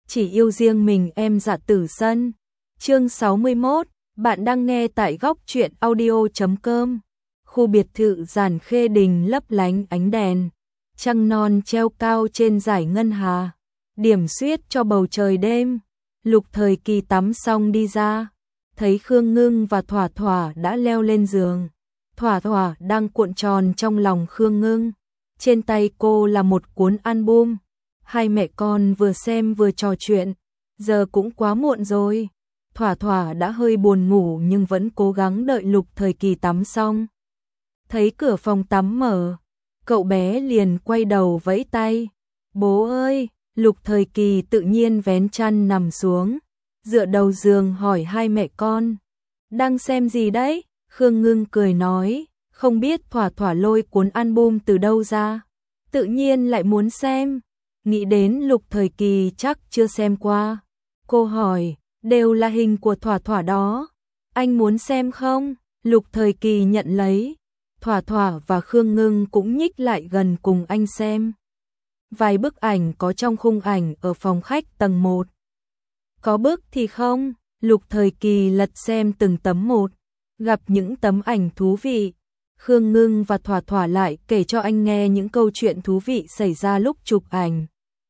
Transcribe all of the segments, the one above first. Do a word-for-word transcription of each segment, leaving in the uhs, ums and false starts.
chỉ yêu riêng mình em Dạ Tử Sân. Chương sáu mươi mốt, bạn đang nghe tại góc truyện audio chấm com. Khu biệt thự Giản Khê Đình lấp lánh ánh đèn, trăng non treo cao trên dải ngân hà, điểm xuyết cho bầu trời đêm. Lục Thời Kỳ tắm xong đi ra, thấy Khương Ngưng và Thỏa Thỏa đã leo lên giường. Thỏa Thỏa đang cuộn tròn trong lòng Khương Ngưng, trên tay cô là một cuốn album. Hai mẹ con vừa xem vừa trò chuyện, giờ cũng quá muộn rồi. Thỏa Thỏa đã hơi buồn ngủ nhưng vẫn cố gắng đợi Lục Thời Kỳ tắm xong. Thấy cửa phòng tắm mở, cậu bé liền quay đầu vẫy tay. Bố ơi! Lục Thời Kỳ tự nhiên vén chăn nằm xuống, dựa đầu giường hỏi hai mẹ con. Đang xem gì đấy? Khương Ngưng cười nói, không biết. Thỏa Thỏa lôi cuốn album từ đâu ra, tự nhiên lại muốn xem. Nghĩ đến Lục Thời Kỳ chắc chưa xem qua, cô hỏi, đều là hình của Thỏa Thỏa đó, anh muốn xem không? Lục Thời Kỳ nhận lấy. Thỏa Thỏa và Khương Ngưng cũng nhích lại gần cùng anh xem. Vài bức ảnh có trong khung ảnh ở phòng khách tầng một. Có bức thì không. Lục Thời Kỳ lật xem từng tấm một, gặp những tấm ảnh thú vị. Khương Ngưng và Thỏa Thỏa lại kể cho anh nghe những câu chuyện thú vị xảy ra lúc chụp ảnh.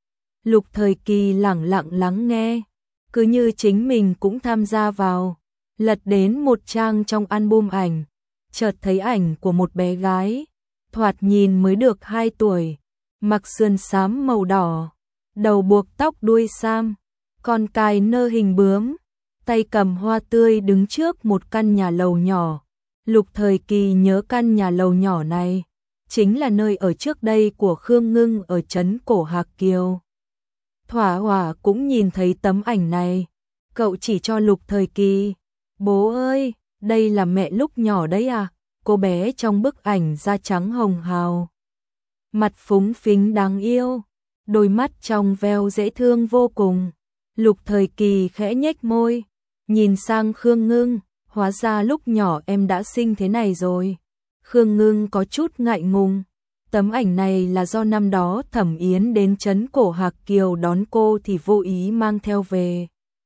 Lục Thời Kỳ lẳng lặng lắng nghe, cứ như chính mình cũng tham gia vào. Lật đến một trang trong album ảnh, chợt thấy ảnh của một bé gái, thoạt nhìn mới được hai tuổi, mặc sườn xám màu đỏ, đầu buộc tóc đuôi sam, con cài nơ hình bướm, tay cầm hoa tươi đứng trước một căn nhà lầu nhỏ. Lục Thời Kỳ nhớ căn nhà lầu nhỏ này chính là nơi ở trước đây của Khương Ngưng ở trấn Cổ Hạc Kiều. Thỏa Hỏa cũng nhìn thấy tấm ảnh này, cậu chỉ cho Lục Thời Kỳ. Bố ơi, đây là mẹ lúc nhỏ đấy à? Cô bé trong bức ảnh da trắng hồng hào, mặt phúng phính đáng yêu, đôi mắt trong veo dễ thương vô cùng. Lục Thời Kỳ khẽ nhếch môi, nhìn sang Khương Ngưng, hóa ra lúc nhỏ em đã xinh thế này rồi. Khương Ngưng có chút ngại ngùng, tấm ảnh này là do năm đó Thẩm Yến đến trấn Cổ Hạc Kiều đón cô thì vô ý mang theo về.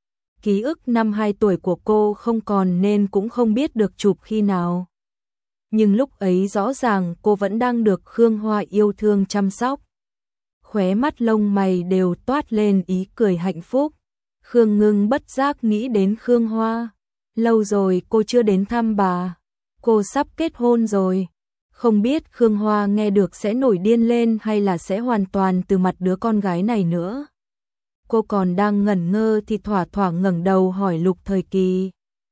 Ký ức năm hai tuổi của cô không còn nên cũng không biết được chụp khi nào. Nhưng lúc ấy rõ ràng cô vẫn đang được Khương Hoa yêu thương chăm sóc. Khóe mắt lông mày đều toát lên ý cười hạnh phúc. Khương Ngưng bất giác nghĩ đến Khương Hoa. Lâu rồi cô chưa đến thăm bà. Cô sắp kết hôn rồi. Không biết Khương Hoa nghe được sẽ nổi điên lên hay là sẽ hoàn toàn từ mặt đứa con gái này nữa. Cô còn đang ngẩn ngơ thì Thỏa Thỏa ngẩng đầu hỏi Lục Thời Kỳ.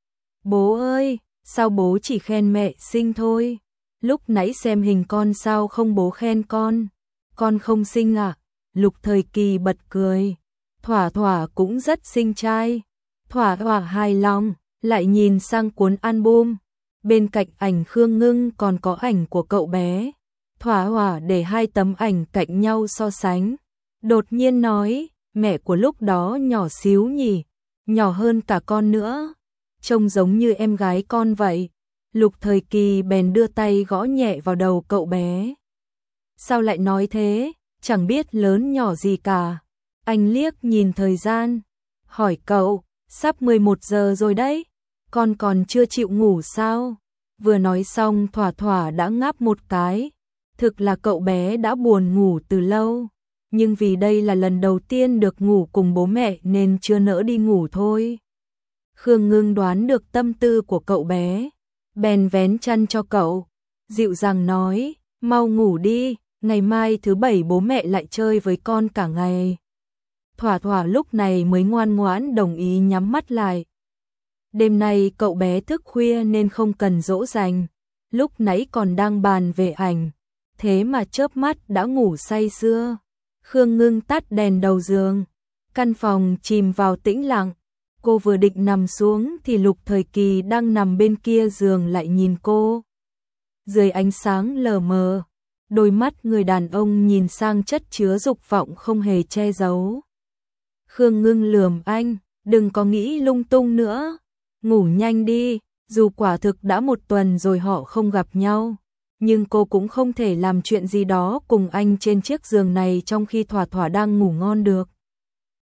Bố ơi, sao bố chỉ khen mẹ xinh thôi? Lúc nãy xem hình con sao không bố khen con? Con không xinh à? Lục Thời Kỳ bật cười. Thỏa Thỏa cũng rất xinh trai. Thỏa Thỏa hài lòng, lại nhìn sang cuốn album. Bên cạnh ảnh Khương Ngưng còn có ảnh của cậu bé. Thỏa Thỏa để hai tấm ảnh cạnh nhau so sánh. Đột nhiên nói, mẹ của lúc đó nhỏ xíu nhỉ, nhỏ hơn cả con nữa, trông giống như em gái con vậy. Lục Thời Kỳ bèn đưa tay gõ nhẹ vào đầu cậu bé. Sao lại nói thế, chẳng biết lớn nhỏ gì cả. Anh liếc nhìn thời gian, hỏi cậu, sắp mười một giờ rồi đấy, con còn chưa chịu ngủ sao? Vừa nói xong Thỏa Thỏa đã ngáp một cái, thực là cậu bé đã buồn ngủ từ lâu. Nhưng vì đây là lần đầu tiên được ngủ cùng bố mẹ nên chưa nỡ đi ngủ thôi. Khương Ngưng đoán được tâm tư của cậu bé, bèn vén chăn cho cậu, dịu dàng nói, mau ngủ đi, ngày mai thứ bảy bố mẹ lại chơi với con cả ngày. Thỏa Thỏa lúc này mới ngoan ngoãn đồng ý nhắm mắt lại. Đêm nay cậu bé thức khuya nên không cần dỗ dành, lúc nãy còn đang bàn về ảnh, thế mà chớp mắt đã ngủ say sưa. Khương Ngưng tắt đèn đầu giường, căn phòng chìm vào tĩnh lặng. Cô vừa định nằm xuống thì Lục Thời Kỳ đang nằm bên kia giường lại nhìn cô. Dưới ánh sáng lờ mờ, đôi mắt người đàn ông nhìn sang chất chứa dục vọng không hề che giấu. Khương Ngưng lườm anh, đừng có nghĩ lung tung nữa, ngủ nhanh đi, dù quả thực đã một tuần rồi họ không gặp nhau. Nhưng cô cũng không thể làm chuyện gì đó cùng anh trên chiếc giường này trong khi Thỏa Thỏa đang ngủ ngon được.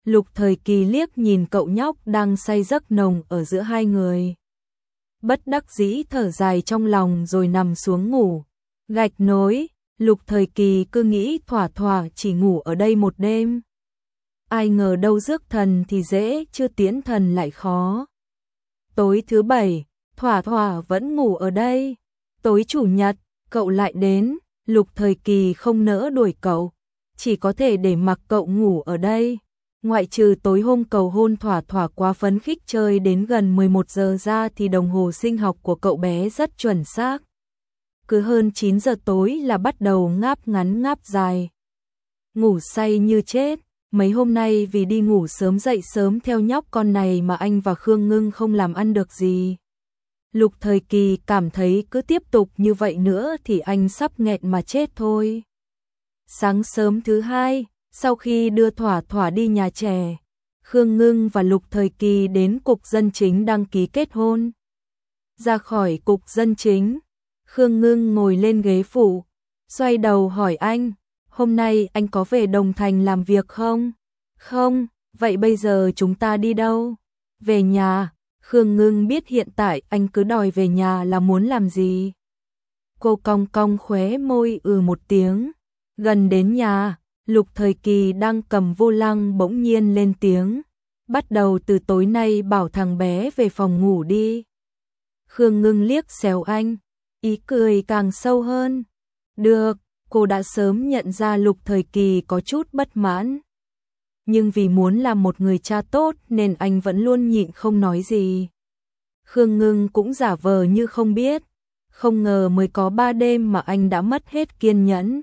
Lục Thời Kỳ liếc nhìn cậu nhóc đang say giấc nồng ở giữa hai người. Bất đắc dĩ thở dài trong lòng rồi nằm xuống ngủ. Gạch nối, Lục Thời Kỳ cứ nghĩ thỏa thỏa chỉ ngủ ở đây một đêm. Ai ngờ đâu rước thần thì dễ, chưa tiến thần lại khó. Tối thứ bảy, thỏa thỏa vẫn ngủ ở đây. Tối chủ nhật, cậu lại đến, Lục Thời Kỳ không nỡ đuổi cậu, chỉ có thể để mặc cậu ngủ ở đây. Ngoại trừ tối hôm cầu hôn thỏa thỏa quá phấn khích chơi đến gần mười một giờ ra thì đồng hồ sinh học của cậu bé rất chuẩn xác. Cứ hơn chín giờ tối là bắt đầu ngáp ngắn ngáp dài. Ngủ say như chết, mấy hôm nay vì đi ngủ sớm dậy sớm theo nhóc con này mà anh và Khương Ngưng không làm ăn được gì. Lục Thời Kỳ cảm thấy cứ tiếp tục như vậy nữa thì anh sắp nghẹn mà chết thôi. Sáng sớm thứ hai, sau khi đưa thỏa thỏa đi nhà trẻ, Khương Ngưng và Lục Thời Kỳ đến cục dân chính đăng ký kết hôn. Ra khỏi cục dân chính, Khương Ngưng ngồi lên ghế phụ, xoay đầu hỏi anh, hôm nay anh có về Đồng Thành làm việc không? Không, vậy bây giờ chúng ta đi đâu? Về nhà. Khương Ngưng biết hiện tại anh cứ đòi về nhà là muốn làm gì. Cô cong cong khóe môi ừ một tiếng. Gần đến nhà, Lục Thời Kỳ đang cầm vô lăng bỗng nhiên lên tiếng. Bắt đầu từ tối nay bảo thằng bé về phòng ngủ đi. Khương Ngưng liếc xéo anh, ý cười càng sâu hơn. Được, cô đã sớm nhận ra Lục Thời Kỳ có chút bất mãn. Nhưng vì muốn làm một người cha tốt nên anh vẫn luôn nhịn không nói gì. Khương Ngưng cũng giả vờ như không biết. Không ngờ mới có ba đêm mà anh đã mất hết kiên nhẫn.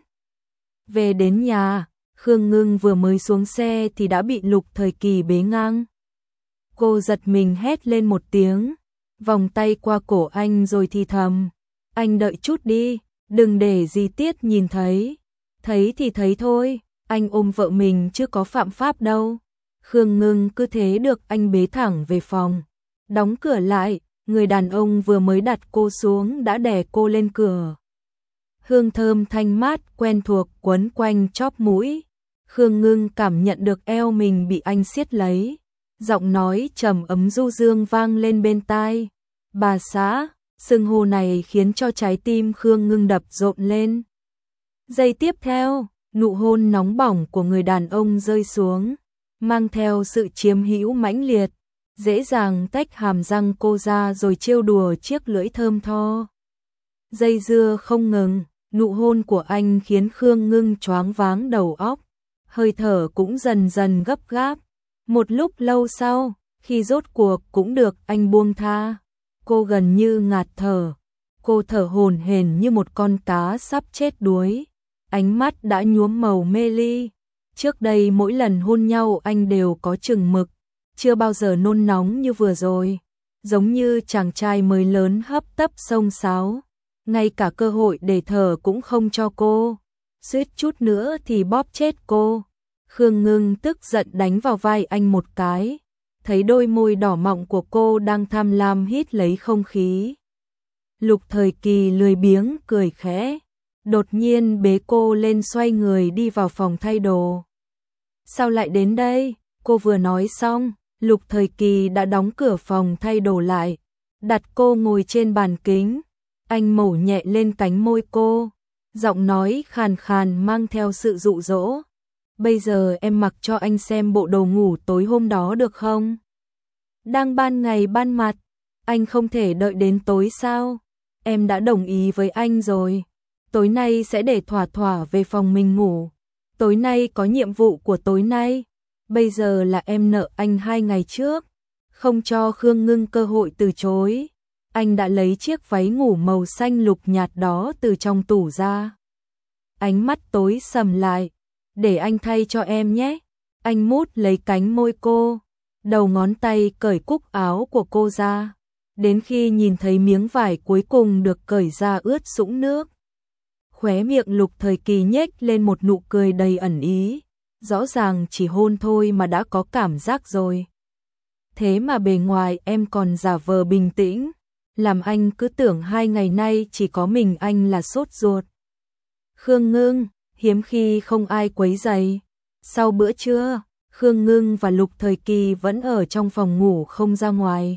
Về đến nhà, Khương Ngưng vừa mới xuống xe thì đã bị Lục Thời Kỳ bế ngang. Cô giật mình hét lên một tiếng, vòng tay qua cổ anh rồi thì thầm. Anh đợi chút đi, đừng để Di Tiết nhìn thấy. Thấy thì thấy thôi. Anh ôm vợ mình chứ có phạm pháp đâu. Khương Ngưng cứ thế được anh bế thẳng về phòng. Đóng cửa lại, người đàn ông vừa mới đặt cô xuống đã đè cô lên cửa. Hương thơm thanh mát quen thuộc quấn quanh chóp mũi. Khương Ngưng cảm nhận được eo mình bị anh siết lấy. Giọng nói trầm ấm du dương vang lên bên tai. Bà xã, xưng hô này khiến cho trái tim Khương Ngưng đập rộn lên. Giây tiếp theo, nụ hôn nóng bỏng của người đàn ông rơi xuống, mang theo sự chiếm hữu mãnh liệt, dễ dàng tách hàm răng cô ra rồi trêu đùa chiếc lưỡi thơm tho. Dây dưa không ngừng, nụ hôn của anh khiến Khương Ngưng choáng váng đầu óc, hơi thở cũng dần dần gấp gáp. Một lúc lâu sau, khi rốt cuộc cũng được anh buông tha, cô gần như ngạt thở, cô thở hổn hển như một con cá sắp chết đuối. Ánh mắt đã nhuốm màu mê ly. Trước đây mỗi lần hôn nhau anh đều có chừng mực, chưa bao giờ nôn nóng như vừa rồi. Giống như chàng trai mới lớn hấp tấp xông xáo, ngay cả cơ hội để thở cũng không cho cô. Suýt chút nữa thì bóp chết cô. Khương Ngưng tức giận đánh vào vai anh một cái, thấy đôi môi đỏ mọng của cô đang tham lam hít lấy không khí. Lục Thời Kỳ lười biếng cười khẽ, đột nhiên bế cô lên xoay người đi vào phòng thay đồ. Sao lại đến đây? Cô vừa nói xong, Lục Thời Kỳ đã đóng cửa phòng thay đồ lại, đặt cô ngồi trên bàn kính. Anh mổ nhẹ lên cánh môi cô, giọng nói khàn khàn mang theo sự dụ dỗ. Bây giờ em mặc cho anh xem bộ đồ ngủ tối hôm đó được không? Đang ban ngày ban mặt, anh không thể đợi đến tối sao? Em đã đồng ý với anh rồi. Tối nay sẽ để thỏa thỏa về phòng mình ngủ. Tối nay có nhiệm vụ của tối nay. Bây giờ là em nợ anh hai ngày trước. Không cho Khương Ngưng cơ hội từ chối. Anh đã lấy chiếc váy ngủ màu xanh lục nhạt đó từ trong tủ ra. Ánh mắt tối sầm lại. Để anh thay cho em nhé. Anh mút lấy cánh môi cô. Đầu ngón tay cởi cúc áo của cô ra. Đến khi nhìn thấy miếng vải cuối cùng được cởi ra ướt sũng nước. Khóe miệng Lục Thời Kỳ nhếch lên một nụ cười đầy ẩn ý. Rõ ràng chỉ hôn thôi mà đã có cảm giác rồi. Thế mà bề ngoài em còn giả vờ bình tĩnh, làm anh cứ tưởng hai ngày nay chỉ có mình anh là sốt ruột. Khương Ngưng, hiếm khi không ai quấy rầy. Sau bữa trưa, Khương Ngưng và Lục Thời Kỳ vẫn ở trong phòng ngủ không ra ngoài.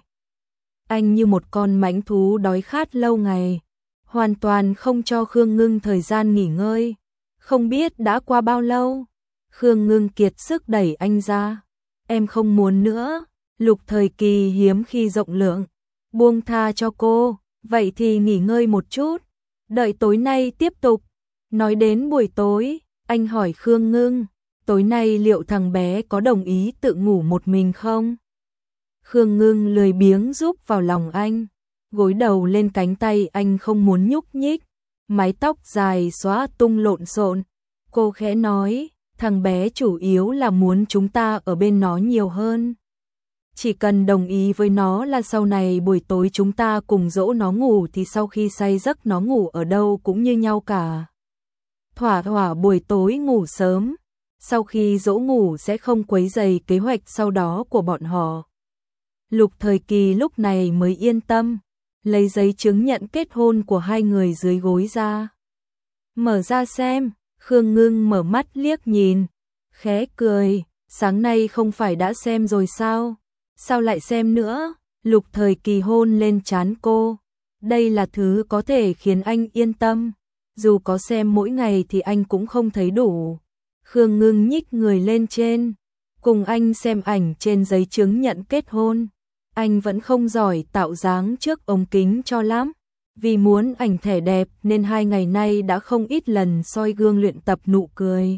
Anh như một con mãnh thú đói khát lâu ngày, hoàn toàn không cho Khương Ngưng thời gian nghỉ ngơi. Không biết đã qua bao lâu, Khương Ngưng kiệt sức đẩy anh ra. Em không muốn nữa. Lục Thời Kỳ hiếm khi rộng lượng, buông tha cho cô, vậy thì nghỉ ngơi một chút, đợi tối nay tiếp tục. Nói đến buổi tối, anh hỏi Khương Ngưng, tối nay liệu thằng bé có đồng ý tự ngủ một mình không? Khương Ngưng lười biếng giúp vào lòng anh, gối đầu lên cánh tay anh không muốn nhúc nhích, mái tóc dài xóa tung lộn xộn. Cô khẽ nói, thằng bé chủ yếu là muốn chúng ta ở bên nó nhiều hơn. Chỉ cần đồng ý với nó là sau này buổi tối chúng ta cùng dỗ nó ngủ thì sau khi say giấc nó ngủ ở đâu cũng như nhau cả. Thỏa thỏa buổi tối ngủ sớm, sau khi dỗ ngủ sẽ không quấy rầy kế hoạch sau đó của bọn họ. Lục Thời Kỳ lúc này mới yên tâm, lấy giấy chứng nhận kết hôn của hai người dưới gối ra. Mở ra xem, Khương Ngưng mở mắt liếc nhìn, khẽ cười, sáng nay không phải đã xem rồi sao? Sao lại xem nữa? Lục Thời Kỳ hôn lên trán cô. Đây là thứ có thể khiến anh yên tâm. Dù có xem mỗi ngày thì anh cũng không thấy đủ. Khương Ngưng nhích người lên trên, cùng anh xem ảnh trên giấy chứng nhận kết hôn. Anh vẫn không giỏi tạo dáng trước ống kính cho lắm. Vì muốn ảnh thẻ đẹp nên hai ngày nay đã không ít lần soi gương luyện tập nụ cười.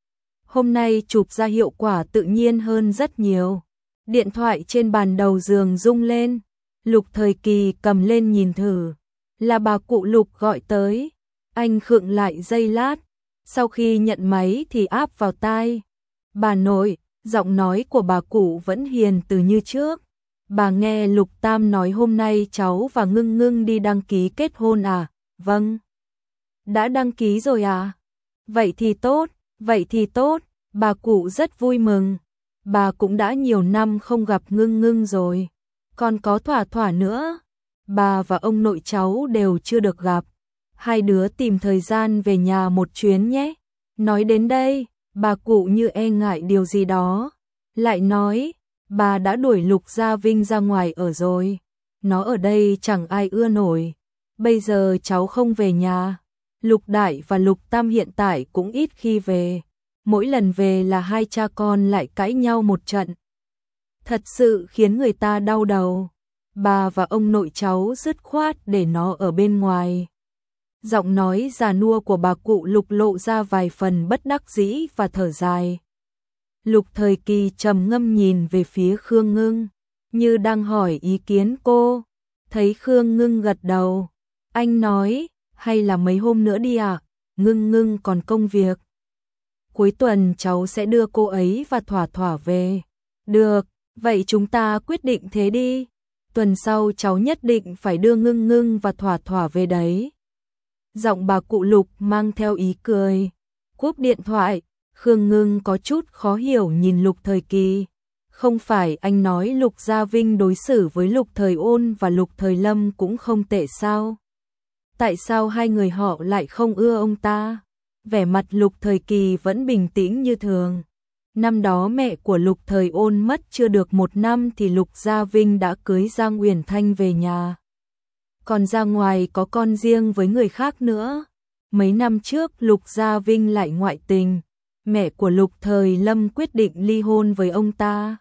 Hôm nay chụp ra hiệu quả tự nhiên hơn rất nhiều. Điện thoại trên bàn đầu giường rung lên, Lục Thời Kỳ cầm lên nhìn thử, là bà cụ Lục gọi tới. Anh khựng lại giây lát, sau khi nhận máy thì áp vào tai. Bà nội, giọng nói của bà cụ vẫn hiền từ như trước. Bà nghe Lục Tam nói hôm nay cháu và Ngưng Ngưng đi đăng ký kết hôn à? Vâng. Đã đăng ký rồi à? Vậy thì tốt, vậy thì tốt, bà cụ rất vui mừng. Bà cũng đã nhiều năm không gặp Ngưng Ngưng rồi, còn có Thỏa Thỏa nữa. Bà và ông nội cháu đều chưa được gặp. Hai đứa tìm thời gian về nhà một chuyến nhé. Nói đến đây, bà cụ như e ngại điều gì đó. Lại nói, bà đã đuổi Lục Gia Vinh ra ngoài ở rồi. Nó ở đây chẳng ai ưa nổi. Bây giờ cháu không về nhà. Lục Đại và Lục Tam hiện tại cũng ít khi về. Mỗi lần về là hai cha con lại cãi nhau một trận. Thật sự khiến người ta đau đầu. Bà và ông nội cháu dứt khoát để nó ở bên ngoài. Giọng nói già nua của bà cụ Lục lộ ra vài phần bất đắc dĩ và thở dài. Lục Thời Kỳ trầm ngâm nhìn về phía Khương Ngưng, như đang hỏi ý kiến cô. Thấy Khương Ngưng gật đầu, anh nói, hay là mấy hôm nữa đi à? Ngưng Ngưng còn công việc. Cuối tuần cháu sẽ đưa cô ấy và Thỏa Thỏa về. Được, vậy chúng ta quyết định thế đi. Tuần sau cháu nhất định phải đưa Ngưng Ngưng và Thỏa Thỏa về đấy. Giọng bà cụ Lục mang theo ý cười. Cúp điện thoại, Khương Ngưng có chút khó hiểu nhìn Lục Thời Kỳ. Không phải anh nói Lục Gia Vinh đối xử với Lục Thời Ôn và Lục Thời Lâm cũng không tệ sao? Tại sao hai người họ lại không ưa ông ta? Vẻ mặt Lục Thời Kỳ vẫn bình tĩnh như thường. Năm đó mẹ của Lục Thời Ôn mất chưa được một năm thì Lục Gia Vinh đã cưới Giang Uyển Thanh về nhà. Còn ra ngoài có con riêng với người khác nữa. Mấy năm trước Lục Gia Vinh lại ngoại tình. Mẹ của Lục Thời Lâm quyết định ly hôn với ông ta.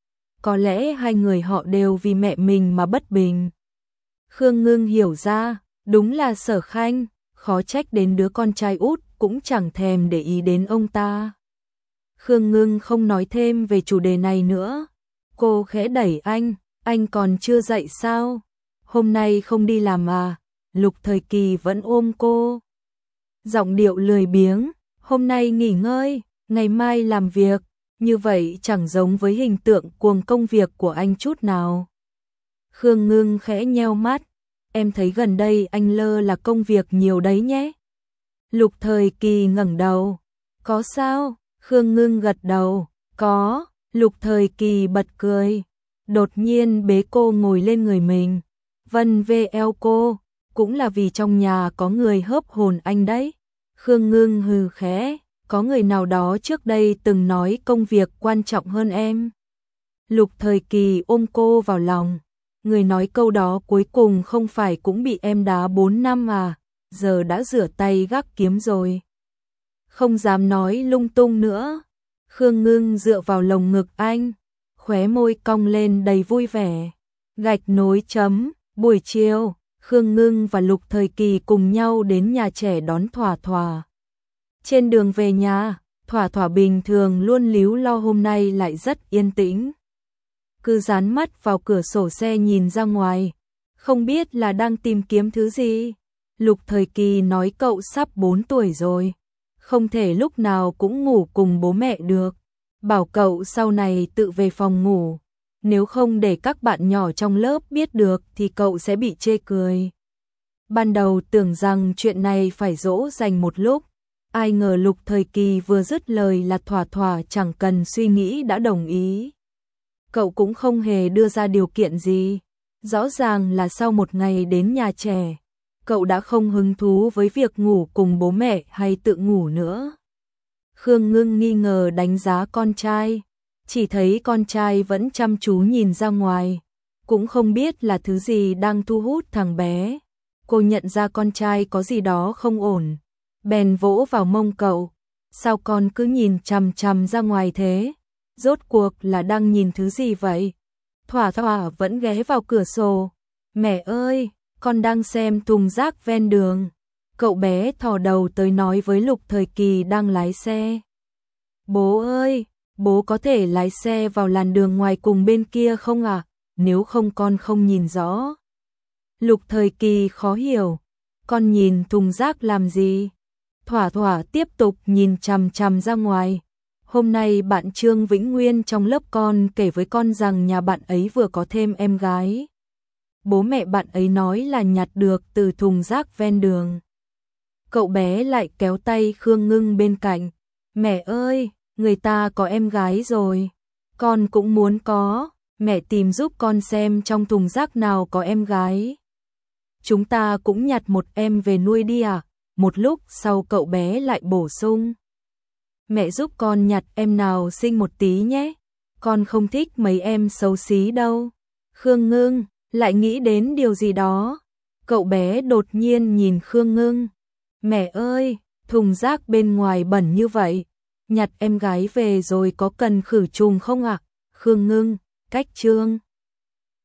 Có lẽ hai người họ đều vì mẹ mình mà bất bình. Khương Ngưng hiểu ra, đúng là Sở Khanh, khó trách đến đứa con trai út cũng chẳng thèm để ý đến ông ta. Khương Ngưng không nói thêm về chủ đề này nữa. Cô khẽ đẩy anh, anh còn chưa dậy sao? Hôm nay không đi làm à? Lục Thời Kỳ vẫn ôm cô. Giọng điệu lười biếng, hôm nay nghỉ ngơi, ngày mai làm việc. Như vậy chẳng giống với hình tượng cuồng công việc của anh chút nào. Khương Ngưng khẽ nheo mắt, em thấy gần đây anh lơ là công việc nhiều đấy nhé. Lục Thời Kỳ ngẩng đầu, có sao? Khương Ngưng gật đầu, có. Lục Thời Kỳ bật cười, đột nhiên bế cô ngồi lên người mình, vân vê eo cô, cũng là vì trong nhà có người hớp hồn anh đấy. Khương Ngưng hừ khẽ, có người nào đó trước đây từng nói công việc quan trọng hơn em. Lục Thời Kỳ ôm cô vào lòng, người nói câu đó cuối cùng không phải cũng bị em đá bốn năm à, giờ đã rửa tay gác kiếm rồi. Không dám nói lung tung nữa. Khương Ngưng dựa vào lồng ngực anh, khóe môi cong lên đầy vui vẻ. Gạch nối chấm, buổi chiều, Khương Ngưng và Lục Thời Kỳ cùng nhau đến nhà trẻ đón Thỏa Thỏa. Trên đường về nhà, Thỏa Thỏa bình thường luôn líu lo hôm nay lại rất yên tĩnh. Cứ dán mắt vào cửa sổ xe nhìn ra ngoài, không biết là đang tìm kiếm thứ gì. Lục Thời Kỳ nói cậu sắp bốn tuổi rồi, không thể lúc nào cũng ngủ cùng bố mẹ được. Bảo cậu sau này tự về phòng ngủ, nếu không để các bạn nhỏ trong lớp biết được thì cậu sẽ bị chê cười. Ban đầu tưởng rằng chuyện này phải dỗ dành một lúc, ai ngờ Lục Thời Kỳ vừa dứt lời là Thỏa Thỏa chẳng cần suy nghĩ đã đồng ý. Cậu cũng không hề đưa ra điều kiện gì, rõ ràng là sau một ngày đến nhà trẻ, cậu đã không hứng thú với việc ngủ cùng bố mẹ hay tự ngủ nữa. Khương Ngưng nghi ngờ đánh giá con trai, chỉ thấy con trai vẫn chăm chú nhìn ra ngoài, cũng không biết là thứ gì đang thu hút thằng bé. Cô nhận ra con trai có gì đó không ổn, bèn vỗ vào mông cậu. Sao con cứ nhìn chằm chằm ra ngoài thế? Rốt cuộc là đang nhìn thứ gì vậy? Thỏa Thỏa vẫn ghé vào cửa sổ. Mẹ ơi, con đang xem thùng rác ven đường. Cậu bé thò đầu tới nói với Lục Thời Kỳ đang lái xe. Bố ơi, bố có thể lái xe vào làn đường ngoài cùng bên kia không ạ? À? Nếu không con không nhìn rõ. Lục Thời Kỳ khó hiểu. Con nhìn thùng rác làm gì? Thỏa Thỏa tiếp tục nhìn chằm chằm ra ngoài. Hôm nay bạn Trương Vĩnh Nguyên trong lớp con kể với con rằng nhà bạn ấy vừa có thêm em gái. Bố mẹ bạn ấy nói là nhặt được từ thùng rác ven đường. Cậu bé lại kéo tay Khương Ngưng bên cạnh. Mẹ ơi, người ta có em gái rồi. Con cũng muốn có. Mẹ tìm giúp con xem trong thùng rác nào có em gái. Chúng ta cũng nhặt một em về nuôi đi à? Một lúc sau cậu bé lại bổ sung. Mẹ giúp con nhặt em nào xinh một tí nhé. Con không thích mấy em xấu xí đâu. Khương Ngưng lại nghĩ đến điều gì đó. Cậu bé đột nhiên nhìn Khương Ngưng. Mẹ ơi, thùng rác bên ngoài bẩn như vậy. Nhặt em gái về rồi có cần khử trùng không ạ? À? Khương Ngưng, cách Trương